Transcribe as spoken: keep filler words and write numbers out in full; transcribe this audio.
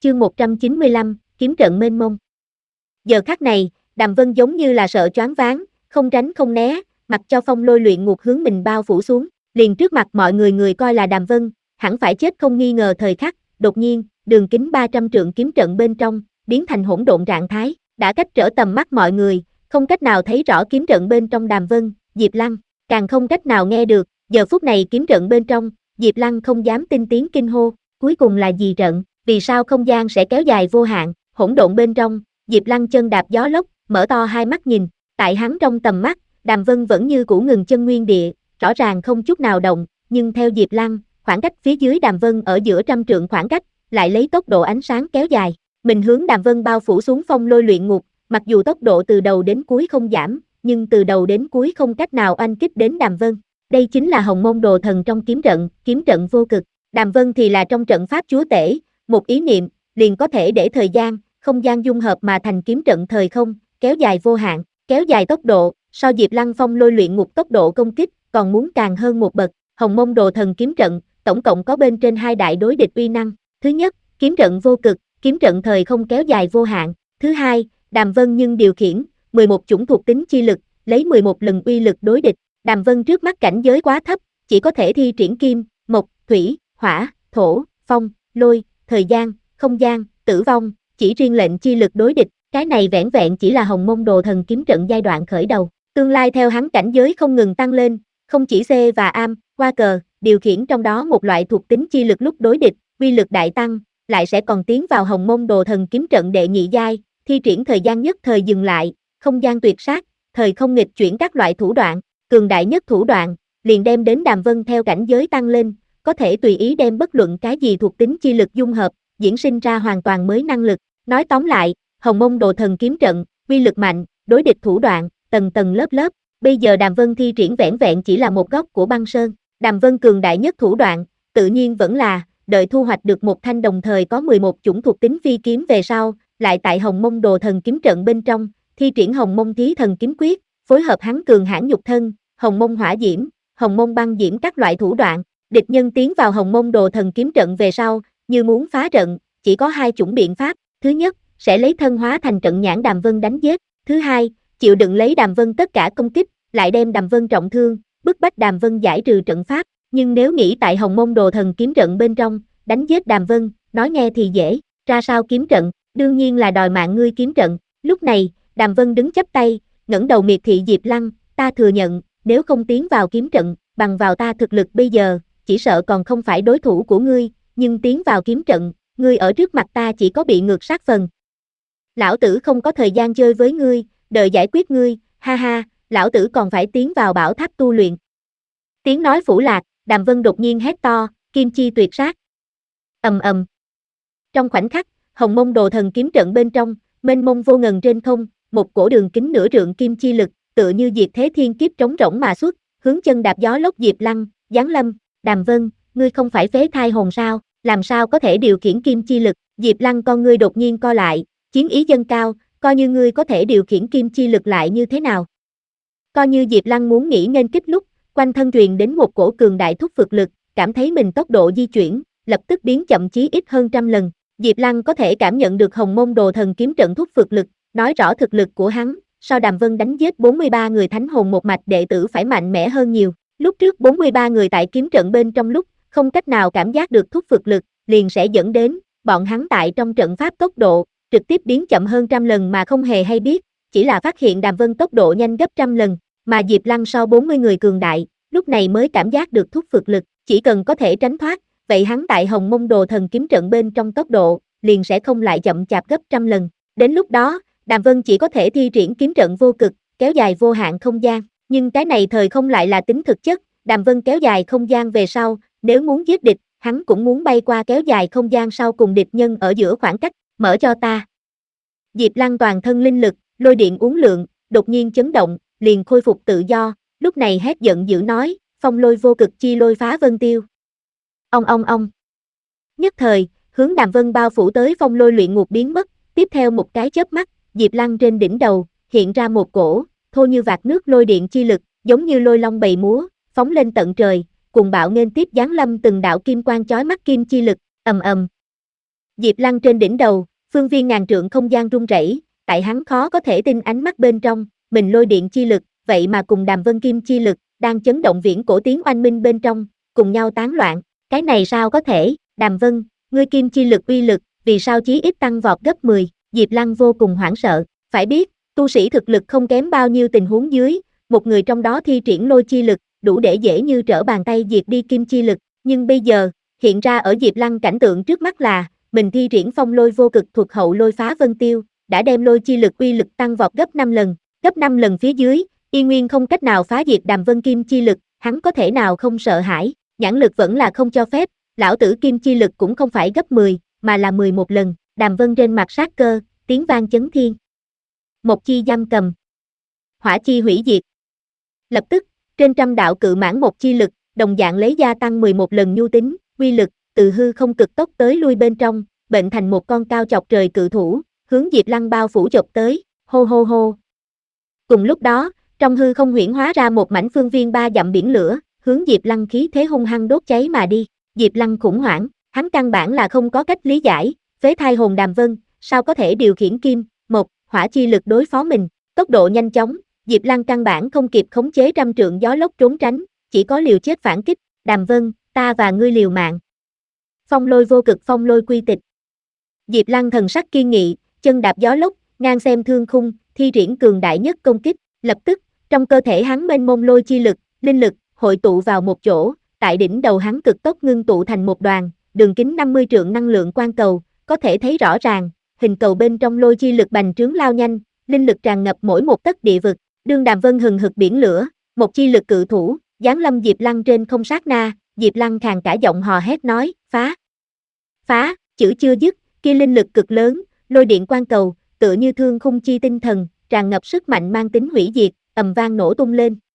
Chương một trăm chín mươi lăm, kiếm trận mênh mông. Giờ khắc này, Đàm Vân giống như là sợ choáng váng, không tránh không né, mặc cho phong lôi luyện ngục hướng mình bao phủ xuống, liền trước mặt mọi người người coi là Đàm Vân, hẳn phải chết không nghi ngờ thời khắc, đột nhiên, đường kính ba trăm trượng kiếm trận bên trong, biến thành hỗn độn trạng thái, đã cách trở tầm mắt mọi người, không cách nào thấy rõ kiếm trận bên trong Đàm Vân, Diệp Lăng, càng không cách nào nghe được, giờ phút này kiếm trận bên trong, Diệp Lăng không dám tin tiếng kinh hô, cuối cùng là gì trận? Vì sao không gian sẽ kéo dài vô hạn, hỗn độn bên trong, Diệp Lăng chân đạp gió lốc, mở to hai mắt nhìn, tại hắn trong tầm mắt, Đàm Vân vẫn như cũ ngừng chân nguyên địa, rõ ràng không chút nào động, nhưng theo Diệp Lăng, khoảng cách phía dưới Đàm Vân ở giữa trăm trượng khoảng cách, lại lấy tốc độ ánh sáng kéo dài, mình hướng Đàm Vân bao phủ xuống phong lôi luyện ngục, mặc dù tốc độ từ đầu đến cuối không giảm, nhưng từ đầu đến cuối không cách nào oanh kích đến Đàm Vân. Đây chính là Hồng Môn Đồ Thần trong kiếm trận, kiếm trận vô cực, Đàm Vân thì là trong trận pháp chúa tể. Một ý niệm, liền có thể để thời gian, không gian dung hợp mà thành kiếm trận thời không, kéo dài vô hạn, kéo dài tốc độ, so Diệp Lăng phong lôi luyện ngục tốc độ công kích, còn muốn càng hơn một bậc. Hồng Môn Đồ Thần kiếm trận, tổng cộng có bên trên hai đại đối địch uy năng. Thứ nhất, kiếm trận vô cực, kiếm trận thời không kéo dài vô hạn. Thứ hai, Đàm Vân nhưng điều khiển, mười một chủng thuộc tính chi lực, lấy mười một lần uy lực đối địch. Đàm Vân trước mắt cảnh giới quá thấp, chỉ có thể thi triển kim, mộc, thủy, hỏa, thổ, phong, lôi, thời gian, không gian, tử vong, chỉ riêng lệnh chi lực đối địch, cái này vẻn vẹn chỉ là Hồng Môn Đồ Thần kiếm trận giai đoạn khởi đầu. Tương lai theo hắn cảnh giới không ngừng tăng lên, không chỉ C và Am, qua cờ, điều khiển trong đó một loại thuộc tính chi lực lúc đối địch, uy lực đại tăng, lại sẽ còn tiến vào Hồng Môn Đồ Thần kiếm trận đệ nhị giai, thi triển thời gian nhất thời dừng lại, không gian tuyệt sát, thời không nghịch chuyển các loại thủ đoạn, cường đại nhất thủ đoạn, liền đem đến Đàm Vân theo cảnh giới tăng lên, có thể tùy ý đem bất luận cái gì thuộc tính chi lực dung hợp, diễn sinh ra hoàn toàn mới năng lực. Nói tóm lại, Hồng Môn Đồ Thần kiếm trận, uy lực mạnh, đối địch thủ đoạn, tầng tầng lớp lớp, bây giờ Đàm Vân thi triển vẻn vẹn chỉ là một góc của băng sơn. Đàm Vân cường đại nhất thủ đoạn, tự nhiên vẫn là, đợi thu hoạch được một thanh đồng thời có mười một chủng thuộc tính phi kiếm về sau, lại tại Hồng Môn Đồ Thần kiếm trận bên trong, thi triển Hồng Môn Thí Thần kiếm quyết, phối hợp hắn cường hãn nhục thân, Hồng Môn Hỏa Diễm, Hồng Môn Băng Diễm các loại thủ đoạn. Địch nhân tiến vào Hồng Môn Đồ Thần kiếm trận về sau, như muốn phá trận, chỉ có hai chủng biện pháp, thứ nhất, sẽ lấy thân hóa thành trận nhãn Đàm Vân đánh giết, thứ hai, chịu đựng lấy Đàm Vân tất cả công kích, lại đem Đàm Vân trọng thương, bức bách Đàm Vân giải trừ trận pháp, nhưng nếu nghĩ tại Hồng Môn Đồ Thần kiếm trận bên trong, đánh giết Đàm Vân, nói nghe thì dễ, ra sao kiếm trận, đương nhiên là đòi mạng ngươi kiếm trận. Lúc này, Đàm Vân đứng chắp tay, ngẩng đầu miệt thị Diệp Lăng, ta thừa nhận, nếu không tiến vào kiếm trận, bằng vào ta thực lực bây giờ, chỉ sợ còn không phải đối thủ của ngươi, nhưng tiến vào kiếm trận, ngươi ở trước mặt ta chỉ có bị ngược sát phần. Lão tử không có thời gian chơi với ngươi, đợi giải quyết ngươi, ha ha, lão tử còn phải tiến vào bảo tháp tu luyện. Tiếng nói phủ lạc, Đàm Vân đột nhiên hét to, kim chi tuyệt sát. Ầm ầm. Trong khoảnh khắc, Hồng Môn Đồ Thần kiếm trận bên trong, mênh mông vô ngần trên không, một cổ đường kính nửa trượng kim chi lực, tựa như diệt thế thiên kiếp trống rỗng mà xuất, hướng chân đạp gió lốc Diệp Lăng, giáng lâm. Đàm Vân, ngươi không phải phế thai hồn sao, làm sao có thể điều khiển kim chi lực? Diệp Lăng con ngươi đột nhiên co lại, chiến ý dâng cao, coi như ngươi có thể điều khiển kim chi lực lại như thế nào? Coi như Diệp Lăng muốn nghĩ nên kích lúc, quanh thân truyền đến một cổ cường đại thúc phược lực, cảm thấy mình tốc độ di chuyển, lập tức biến chậm chí ít hơn trăm lần. Diệp Lăng có thể cảm nhận được Hồng Môn Đồ Thần kiếm trận thúc phược lực, nói rõ thực lực của hắn, so Đàm Vân đánh giết bốn mươi ba người thánh hồn một mạch đệ tử phải mạnh mẽ hơn nhiều. Lúc trước bốn mươi ba người tại kiếm trận bên trong lúc, không cách nào cảm giác được thúc phược lực, liền sẽ dẫn đến, bọn hắn tại trong trận pháp tốc độ, trực tiếp biến chậm hơn trăm lần mà không hề hay biết, chỉ là phát hiện Đàm Vân tốc độ nhanh gấp trăm lần, mà Diệp Lăng so bốn mươi người cường đại, lúc này mới cảm giác được thúc phược lực, chỉ cần có thể tránh thoát, vậy hắn tại Hồng Môn Đồ Thần kiếm trận bên trong tốc độ, liền sẽ không lại chậm chạp gấp trăm lần. Đến lúc đó, Đàm Vân chỉ có thể thi triển kiếm trận vô cực, kéo dài vô hạn không gian, nhưng cái này thời không lại là tính thực chất, Đàm Vân kéo dài không gian về sau, nếu muốn giết địch, hắn cũng muốn bay qua kéo dài không gian sau cùng địch nhân ở giữa khoảng cách, mở cho ta. Diệp Lăng toàn thân linh lực, lôi điện uốn lượn, đột nhiên chấn động, liền khôi phục tự do, lúc này hét giận dữ nói, phong lôi vô cực chi lôi phá vân tiêu. Ong ong ong. Nhất thời, hướng Đàm Vân bao phủ tới phong lôi luyện ngục biến mất, tiếp theo một cái chớp mắt, Diệp Lăng trên đỉnh đầu, hiện ra một cổ, thô như vạt nước lôi điện chi lực, giống như lôi long bầy múa, phóng lên tận trời, cùng bạo nghênh tiếp giáng lâm từng đạo kim quang chói mắt kim chi lực, ầm ầm. Diệp Lăng trên đỉnh đầu, phương viên ngàn trượng không gian rung rẩy, tại hắn khó có thể tin ánh mắt bên trong, mình lôi điện chi lực, vậy mà cùng Đàm Vân Kim chi lực, đang chấn động viễn cổ tiếng oanh minh bên trong, cùng nhau tán loạn, cái này sao có thể, Đàm Vân, ngươi kim chi lực uy lực, vì sao chí ít tăng vọt gấp mười, Diệp Lăng vô cùng hoảng sợ, phải biết, tu sĩ thực lực không kém bao nhiêu tình huống dưới, một người trong đó thi triển lôi chi lực, đủ để dễ như trở bàn tay diệt đi kim chi lực, nhưng bây giờ, hiện ra ở Diệp Lăng cảnh tượng trước mắt là, mình thi triển phong lôi vô cực thuật hậu lôi phá vân tiêu, đã đem lôi chi lực uy lực tăng vọt gấp năm lần, gấp năm lần phía dưới, y nguyên không cách nào phá diệt Đàm Vân Kim chi lực, hắn có thể nào không sợ hãi, nhãn lực vẫn là không cho phép, lão tử kim chi lực cũng không phải gấp mười, mà là mười một lần, Đàm Vân trên mặt sát cơ, tiếng vang chấn thiên. Một chi giam cầm, hỏa chi hủy diệt. Lập tức, trên trăm đạo cự mãn một chi lực, đồng dạng lấy gia tăng mười một lần nhu tính, uy lực, từ hư không cực tốc tới lui bên trong, bệnh thành một con cao chọc trời cự thủ, hướng Diệp Lăng bao phủ chộp tới, hô hô hô. Cùng lúc đó, trong hư không huyễn hóa ra một mảnh phương viên ba dặm biển lửa, hướng Diệp Lăng khí thế hung hăng đốt cháy mà đi. Diệp Lăng khủng hoảng, hắn căn bản là không có cách lý giải, phế thai hồn Đàm Vân, sao có thể điều khiển kim, một, hỏa chi lực đối phó mình, tốc độ nhanh chóng, Diệp Lăng căn bản không kịp khống chế trăm trượng gió lốc trốn tránh, chỉ có liều chết phản kích, Đàm Vân, ta và ngươi liều mạng. Phong lôi vô cực phong lôi quy tịch. Diệp Lăng thần sắc kiên nghị, chân đạp gió lốc, ngang xem thương khung, thi triển cường đại nhất công kích, lập tức, trong cơ thể hắn mênh mông lôi chi lực, linh lực, hội tụ vào một chỗ, tại đỉnh đầu hắn cực tốc ngưng tụ thành một đoàn, đường kính năm mươi trượng năng lượng quang cầu, có thể thấy rõ ràng, hình cầu bên trong lôi chi lực bành trướng lao nhanh, linh lực tràn ngập mỗi một tấc địa vực, đương Đàm Vân hừng hực biển lửa, một chi lực cự thủ, giáng lâm Diệp Lăng trên không sát na, Diệp Lăng khàn cả giọng hò hét nói, phá, phá, chữ chưa dứt, kia linh lực cực lớn, lôi điện quang cầu, tựa như thương khung chi tinh thần, tràn ngập sức mạnh mang tính hủy diệt, ầm vang nổ tung lên,